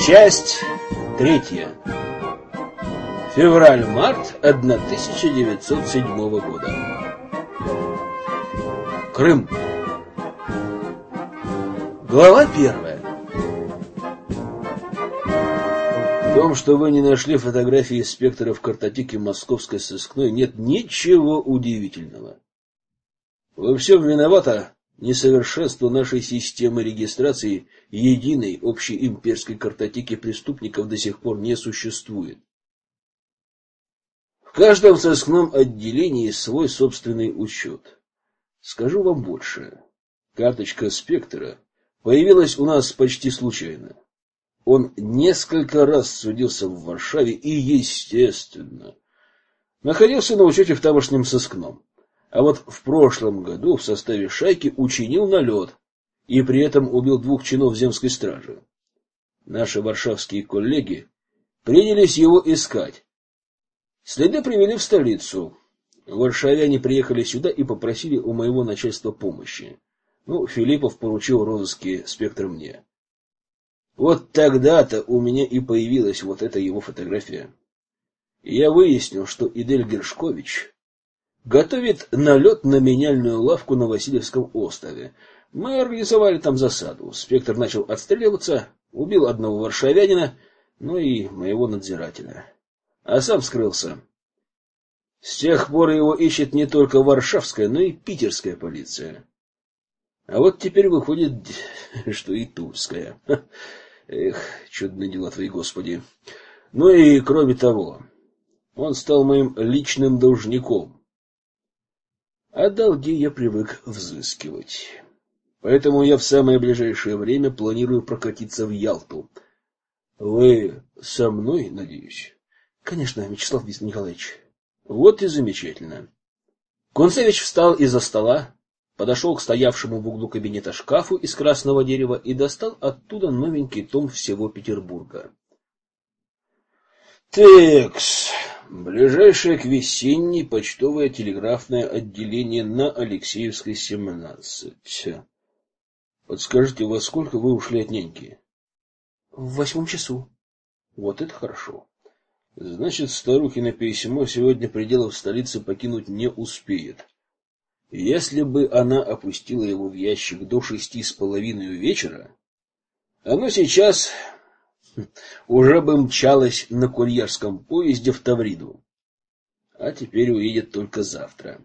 Часть третья. Февраль-март 1907 года. Крым. Глава первая. В том, что вы не нашли фотографии инспектора в картотеке московской сыскной, нет ничего удивительного. Во всем виновато несовершенство нашей системы регистрации. Единой общей имперской картотеки преступников до сих пор не существует. В каждом сыскном отделении свой собственный учет. Скажу вам больше. Карточка инспектора появилась у нас почти случайно. Он несколько раз судился в Варшаве и, естественно, находился на учете в тамошнем сыскном. А вот в прошлом году в составе шайки учинил налет и при этом убил 2 чинов земской стражи. Наши варшавские коллеги принялись его искать. Следы привели в столицу. Варшавяне приехали сюда и попросили у моего начальства помощи. Филиппов поручил розыски инспектора мне. Вот тогда-то у меня и появилась вот эта его фотография. И я выяснил, что Идель Гершкович готовит налет на меняльную лавку на Васильевском острове. Мы организовали там засаду. Инспектор начал отстреливаться, убил одного варшавянина, и моего надзирателя. А сам скрылся. С тех пор его ищет не только варшавская, но и питерская полиция. А вот теперь выходит, что и тульская. Эх, чудные дела твои, Господи. И кроме того, он стал моим личным должником. А долги я привык взыскивать. Поэтому я в самое ближайшее время планирую прокатиться в Ялту. Вы со мной, надеюсь? Конечно, Вячеслав Николаевич. Вот и замечательно. Кунцевич встал из-за стола, подошел к стоявшему в углу кабинета шкафу из красного дерева и достал оттуда новенький том всего Петербурга. Текс. Ближайшее к весенней почтовое телеграфное отделение на Алексеевской, 17. Подскажите, во сколько вы ушли от няньки? В 8 часу. Вот это хорошо. Значит, старухино письмо сегодня пределов столицы покинуть не успеет. Если бы она опустила его в ящик до 6:30 вечера, оно сейчас уже бы мчалось на курьерском поезде в Тавриду. А теперь уедет только завтра.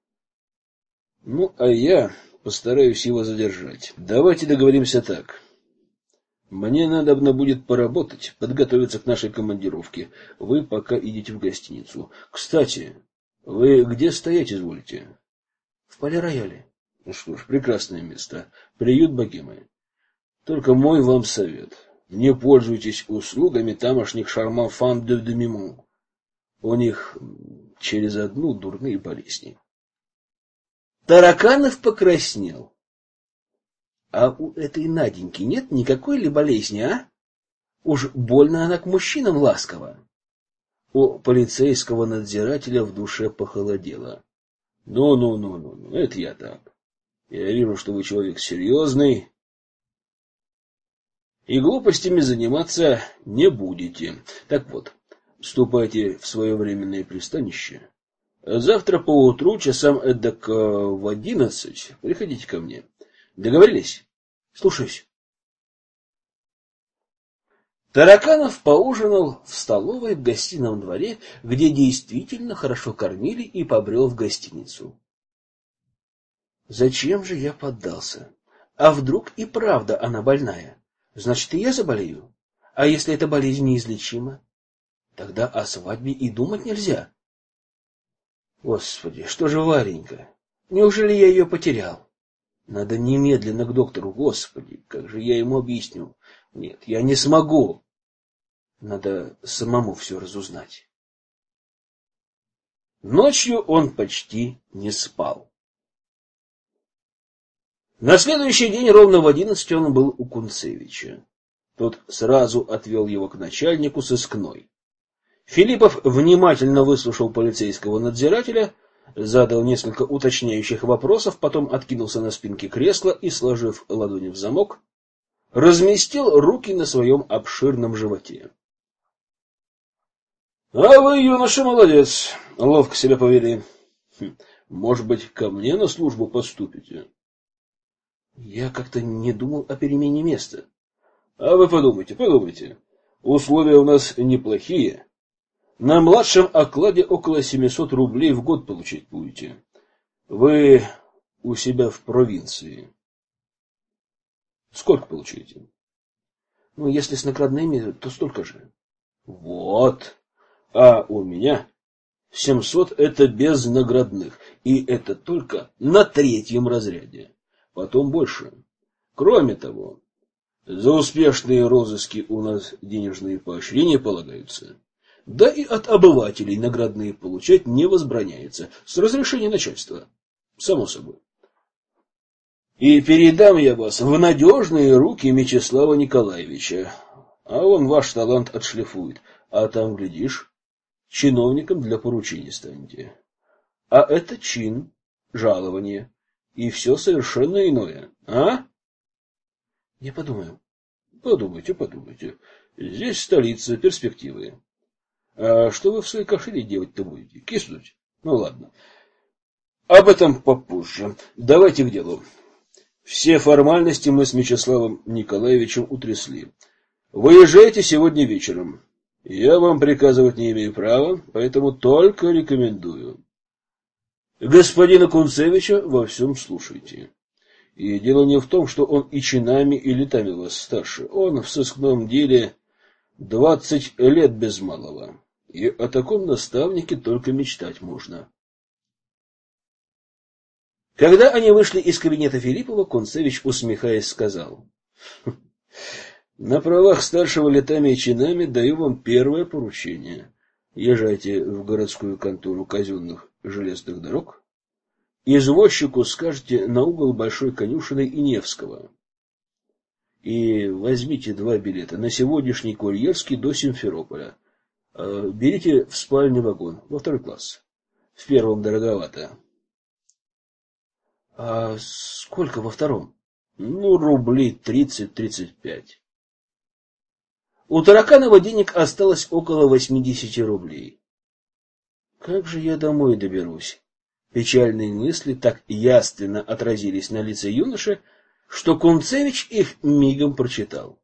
А я постараюсь его задержать. Давайте договоримся так. Мне надобно будет поработать, подготовиться к нашей командировке. Вы пока идите в гостиницу. Кстати, вы где стоять изволите? В Пале-Рояле. Что ж, прекрасное место. Приют богемы. Только мой вам совет. Не пользуйтесь услугами тамошних шарманфан де Демимон. У них через одну дурные болезни. Тараканов покраснел. А у этой Наденьки нет никакой ли болезни, а? Уж больно она к мужчинам ласкова. У полицейского надзирателя в душе похолодело. Это я так. Я вижу, что вы человек серьезный. И глупостями заниматься не будете. Так вот, вступайте в свое временное пристанище. Завтра поутру, часам эдак в 11, приходите ко мне. Договорились? Слушаюсь. Тараканов поужинал в столовой в гостином дворе, где действительно хорошо кормили, и побрел в гостиницу. Зачем же я поддался? А вдруг и правда она больная? Значит, и я заболею. А если эта болезнь неизлечима? Тогда о свадьбе и думать нельзя. Господи, что же Варенька? Неужели я ее потерял? Надо немедленно к доктору. Господи, как же я ему объясню? Нет, я не смогу. Надо самому все разузнать. Ночью он почти не спал. На следующий день ровно в 11 он был у Кунцевича. Тот сразу отвел его к начальнику сыскной. Филиппов внимательно выслушал полицейского надзирателя, задал несколько уточняющих вопросов, потом откинулся на спинке кресла и, сложив ладони в замок, разместил руки на своем обширном животе. — А вы, юноша, молодец, ловко себя повели. Может быть, ко мне на службу поступите? Я как-то не думал о перемене места. А вы подумайте, подумайте. Условия у нас неплохие. На младшем окладе около 700 рублей в год получить будете. Вы у себя в провинции. Сколько получаете? Ну, если с наградными, то столько же. Вот. А у меня 700 это без наградных. И это только на 3-м разряде. Потом больше. Кроме того, за успешные розыски у нас денежные поощрения полагаются. Да и от обывателей наградные получать не возбраняется. С разрешения начальства. Само собой. И передам я вас в надежные руки Мечислава Николаевича. А он ваш талант отшлифует. А там, глядишь, чиновником для поручений станете. А это чин, жалование и все совершенно иное. А? Я подумаю. Подумайте, подумайте. Здесь столица, перспективы. А что вы в своей кошеле делать-то будете? Киснуть? Ну ладно. Об этом попозже. Давайте к делу. Все формальности мы с Мечиславом Николаевичем утрясли. Выезжайте сегодня вечером. Я вам приказывать не имею права, поэтому только рекомендую. Господина Кунцевича во всем слушайте. И дело не в том, что он и чинами, и летами вас старше. Он в сыскном деле 20 лет без малого. И о таком наставнике только мечтать можно. Когда они вышли из кабинета Филиппова, Кунцевич, усмехаясь, сказал: на правах старшего летами и чинами даю вам первое поручение. Езжайте в городскую контору казенных железных дорог. Извозчику скажете на угол Большой конюшиной и Невского. И возьмите 2 билета на сегодняшний курьерский до Симферополя. Берите в спальный вагон, во 2-й класс. В 1-м дороговато. А сколько во 2-м? Ну, рублей 30-35. У Тараканова денег осталось около 80 рублей. Как же я домой доберусь? Печальные мысли так яственно отразились на лице юноши, что Кунцевич их мигом прочитал.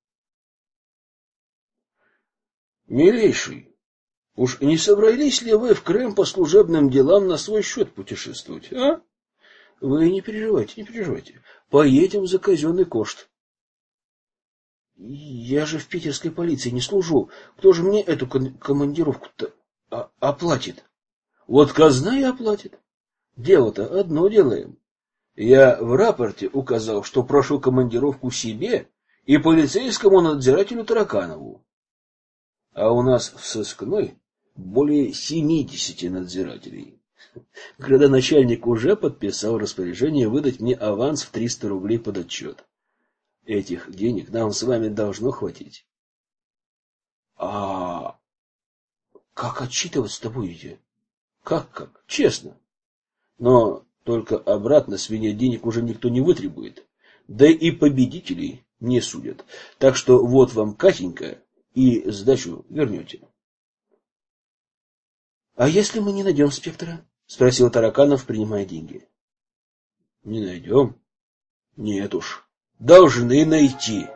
Милейший, уж не собрались ли вы в Крым по служебным делам на свой счет путешествовать, а? Вы не переживайте, не переживайте. Поедем за казенный кошт. Я же в питерской полиции не служу. Кто же мне эту командировку-то оплатит? Вот казна и оплатит. Дело-то одно делаем. Я в рапорте указал, что прошу командировку себе и полицейскому надзирателю Тараканову. А у нас в сыскной более 70 надзирателей. Градоначальник уже подписал распоряжение выдать мне аванс в 300 рублей под отчет. Этих денег нам с вами должно хватить. А как отчитываться-то будете? Как? Честно. Но только обратно с меня денег уже никто не вытребует. Да и победителей не судят. Так что вот вам Катенька, и сдачу вернете. — А если мы не найдем инспектора? — спросил Тараканов, принимая деньги. — Не найдем? Нет уж. Должны найти.